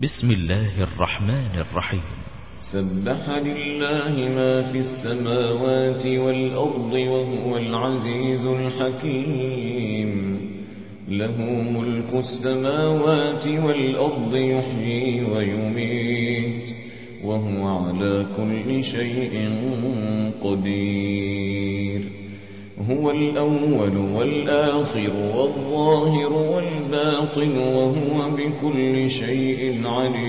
بسم الله الرحمن الرحيم. سبح لله ما في السماوات والأرض وهو العزيز الحكيم. له ملك السماوات والأرض يحيي ويميت وهو على كل شيء قدير. هو الأول والآخر والظاهر والباطن وهو بكل شيء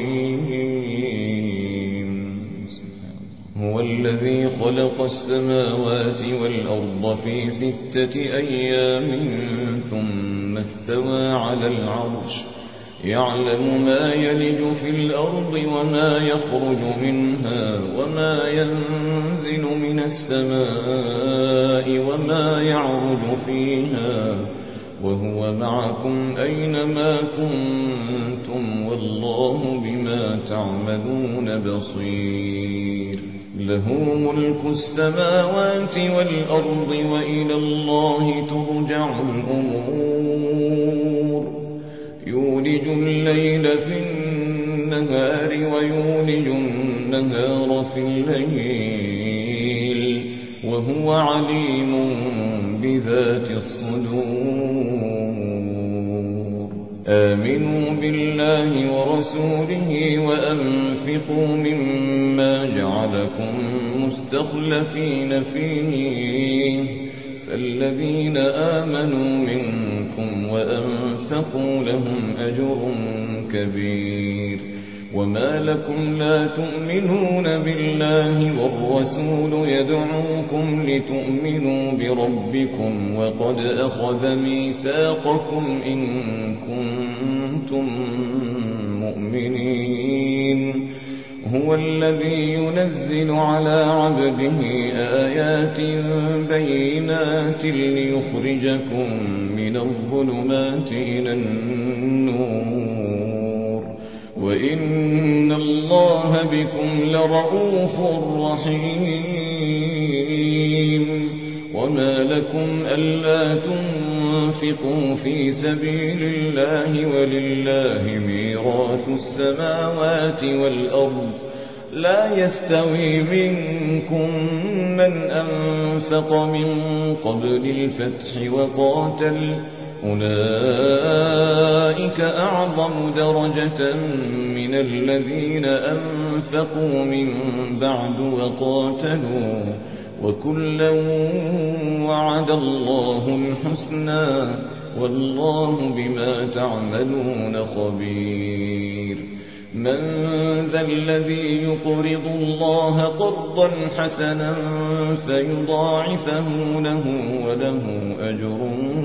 عليم. هو الذي خلق السماوات والأرض في 6 أيام ثم استوى على العرش يعلم ما يلج في الأرض وما يخرج منها وما ينزل من السماء وما يعرج فيها وهو معكم أينما كنتم والله بما تعملون بصير. له ملك السماوات والأرض وإلى الله ترجع الأمور. يولج الليل في النهار ويولج النهار في الليل وهو عليم بذات الصدور. آمنوا بالله ورسوله وأنفقوا مما جعلكم مستخلفين فيه فالذين آمنوا منكم وأنفقوا لهم أجر كبير. وما لكم لا تؤمنون بالله والرسول يدعوكم لتؤمنوا بربكم وقد أخذ ميثاقكم إن كنتم مؤمنين. هو الذي ينزل على عبده آيات بينات ليخرجكم من الظلمات إلى النور وإن الله بكم لرءوف رحيم. وما لكم ألا تنفقوا في سبيل الله ولله ميراث السماوات والأرض لا يستوي منكم من أنفق من قبل الفتح وقاتل أولئك أعظم درجة من الذين أنفقوا من بعد وقاتلوا وكلا وعد الله الحسنى والله بما تعملون خبير. من ذا الذي يقرض الله قرضا حسنا فيضاعفه له وله أجر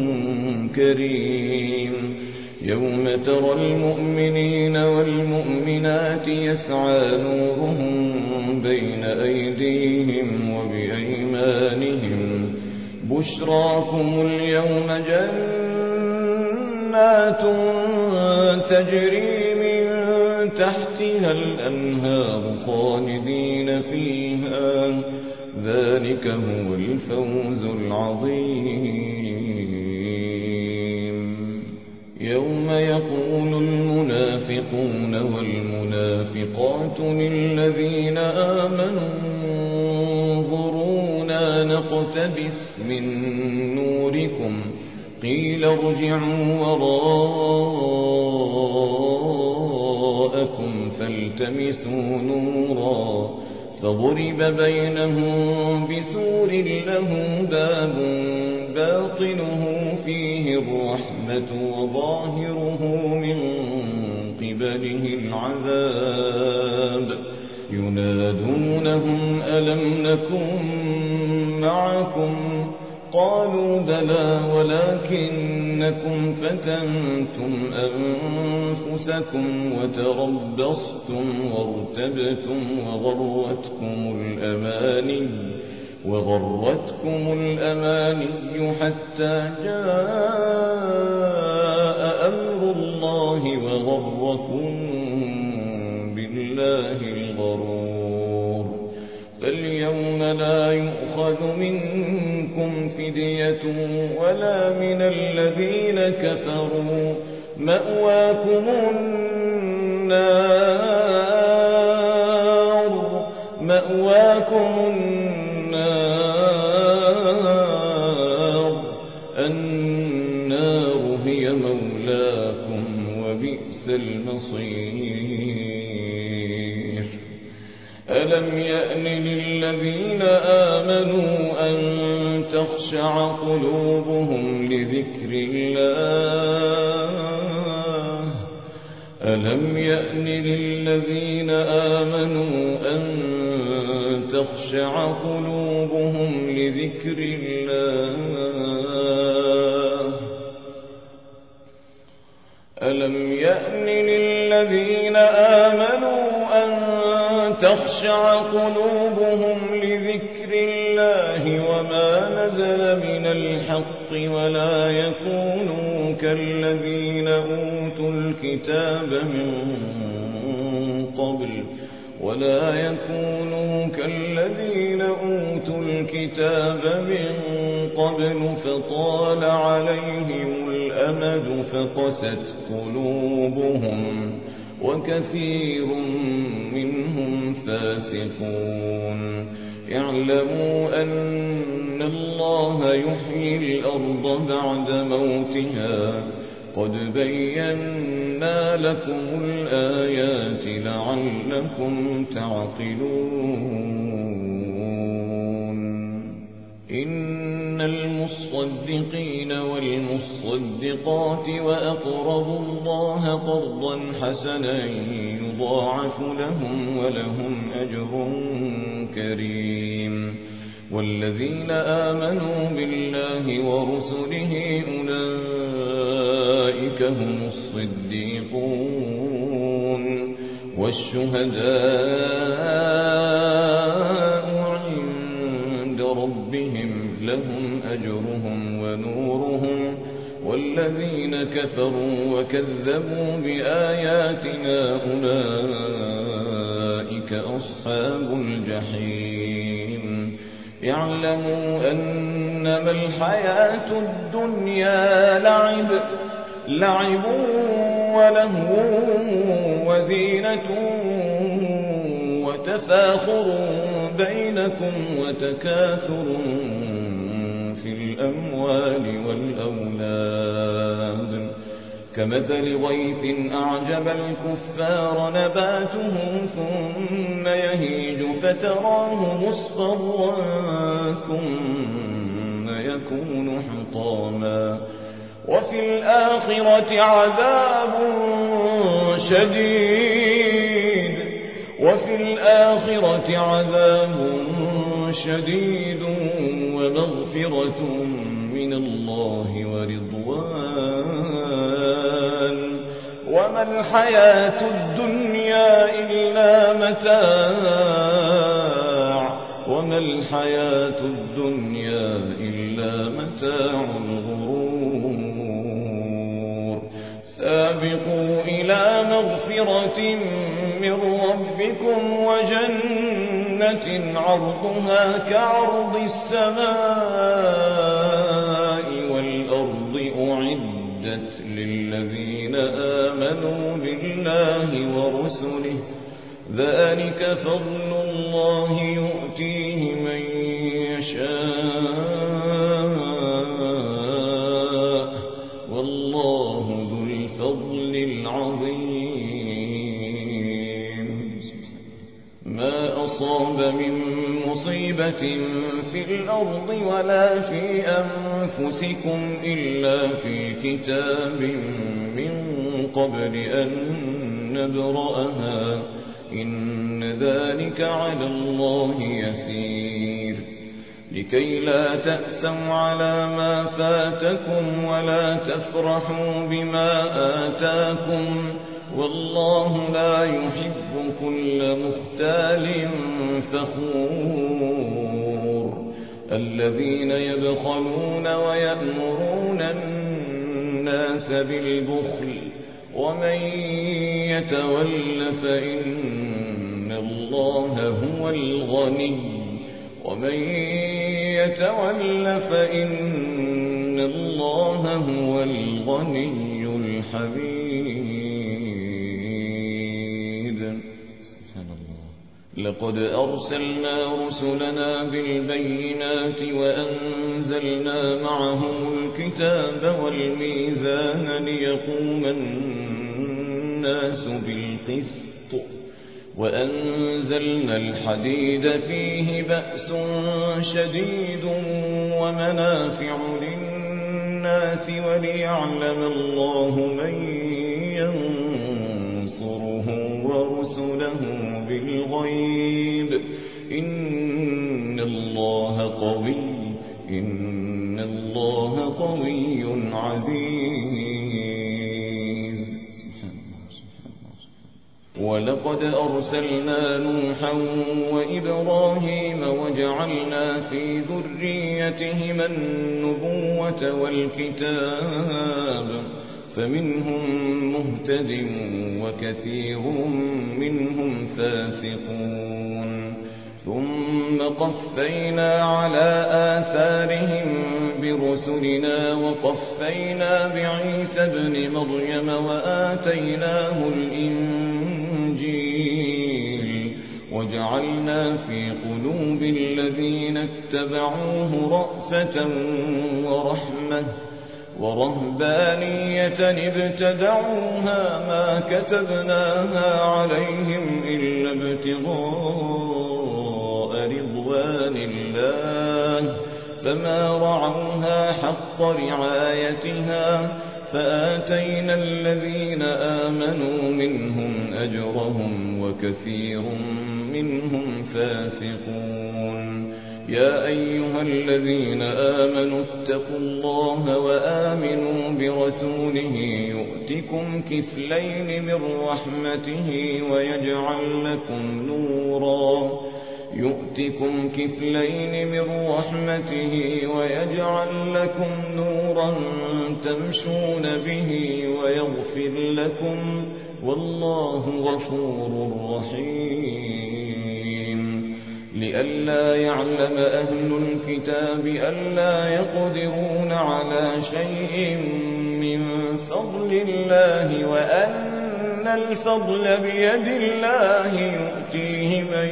كريم. يوم ترى المؤمنين والمؤمنات يسعى نورهم بين أيديهم وبأيمانهم بشراكم اليوم جنات تجري من تحتها الأنهار خالدين فيها ذلك هو الفوز العظيم. يوم يقول المنافقون والمنافقات للذين آمنوا انظرونا نقتبس من نوركم قيل ارجعوا وراءكم فالتمسوا نورا فضرب بينهم بسور له باب باطنه فيه الرحمة وظاهره من قبله العذاب. ينادونهم ألم نكن معكم قالوا بلى ولكنكم فتنتم أنفسكم وتربصتم وارتبتم وغرتكم الأماني حتى جاء أمر الله وغركم بالله الغرور. فاليوم لا يؤخذ منكم فدية ولا من الذين كفروا مأواكم النار لكم النار هي مولاكم وبئس المصير ألم يأن للذين آمنوا أن تخشع قلوبهم لذكر الله ألم يأن للذين آمنوا أن تخشع قلوبهم لذكر الله ألم يأن للذين آمنوا أن تخشع قلوبهم لذكر الله وما نزل من الحق ولا يكونوا كالذين أوتوا الكتاب من قبل فطال عليهم الأمد فقست قلوبهم وكثير منهم فاسقون اعلموا أن الله يحيي الأرض بعد موتها قد بينا لكم الآيات لعلكم تعقلون إن المصدقين والمصدقات وأقرضوا الله قرضا حسنا يضاعف لهم ولهم أجر كريم والذين آمنوا بالله ورسله أولئك هم الصديقون والشهداء عند ربهم لهم أجرهم ونورهم والذين كفروا وكذبوا بآياتنا أولئك أصحاب الجحيم يعلموا أنما الحياة الدنيا لعب ولهو وزينة وتفاخر بينكم وتكاثر في الأموال والأولاد كمثل غيث أعجب الكفار نباته ثم يهيج فتراه مصفرا ثم يكون حطاما وفي الآخرة عذاب شديد ومغفرة من الله ورضوان وما الحياة الدنيا إلا متاع الغرور سابقوا إلى مغفرة من ربكم وجنة عرضها كعرض السماء والأرض أعدت للذين آمنوا بالله ورسله ذلك فضل الله يؤتيه من يشاء والله ذو الفضل العظيم ما أصاب من مصيبة في الأرض ولا في أنفسكم إلا في كتاب من قبل أن نبرأها إن ذلك على الله يسير لكي لا تأسوا على ما فاتكم ولا تفرحوا بما آتاكم والله لا يحب كل مختال فخور الذين يبخلون ويأمرون الناس بالبخل ومن يتول فإن الله هو الغني الحميد سبحان الله لقد أرسلنا رسلنا بالبينات وأنزلنا معهم الكتاب والميزان ليقوم الناس بالقسط وأنزلنا الحديد فيه بأس شديد ومنافع للناس وليعلم الله من ينصره ورسله بالغيب إن الله قوي عزيز. ولقد أرسلنا نوحا وإبراهيم وجعلنا في ذريتهما النبوة والكتاب فمنهم مهتد وكثير منهم فاسقون. ثم قفينا على آثارهم برسلنا وقفينا بعيسى ابن مريم وآتيناه الإنجيل وجعلنا في قلوب الذين اتبعوه رأفة ورحمة ورهبانية ابتدعوها ما كتبناها عليهم إلا ابتغاء رضوان الله فما رعوها حق رعايتها فآتينا الذين آمنوا منهم أجرهم وكثير منهم فاسقون. يا أيها الذين آمنوا اتقوا الله وآمنوا برسوله يؤتكم كفلين من رحمته ويجعل لكم نورا تمشون به ويغفر لكم والله غفور رحيم. لئلا يعلم أهل الكتاب ألا يقدرون على شيء من فضل الله وأن الفضل بيد الله يؤتيه من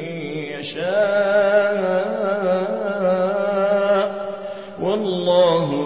يشاء والله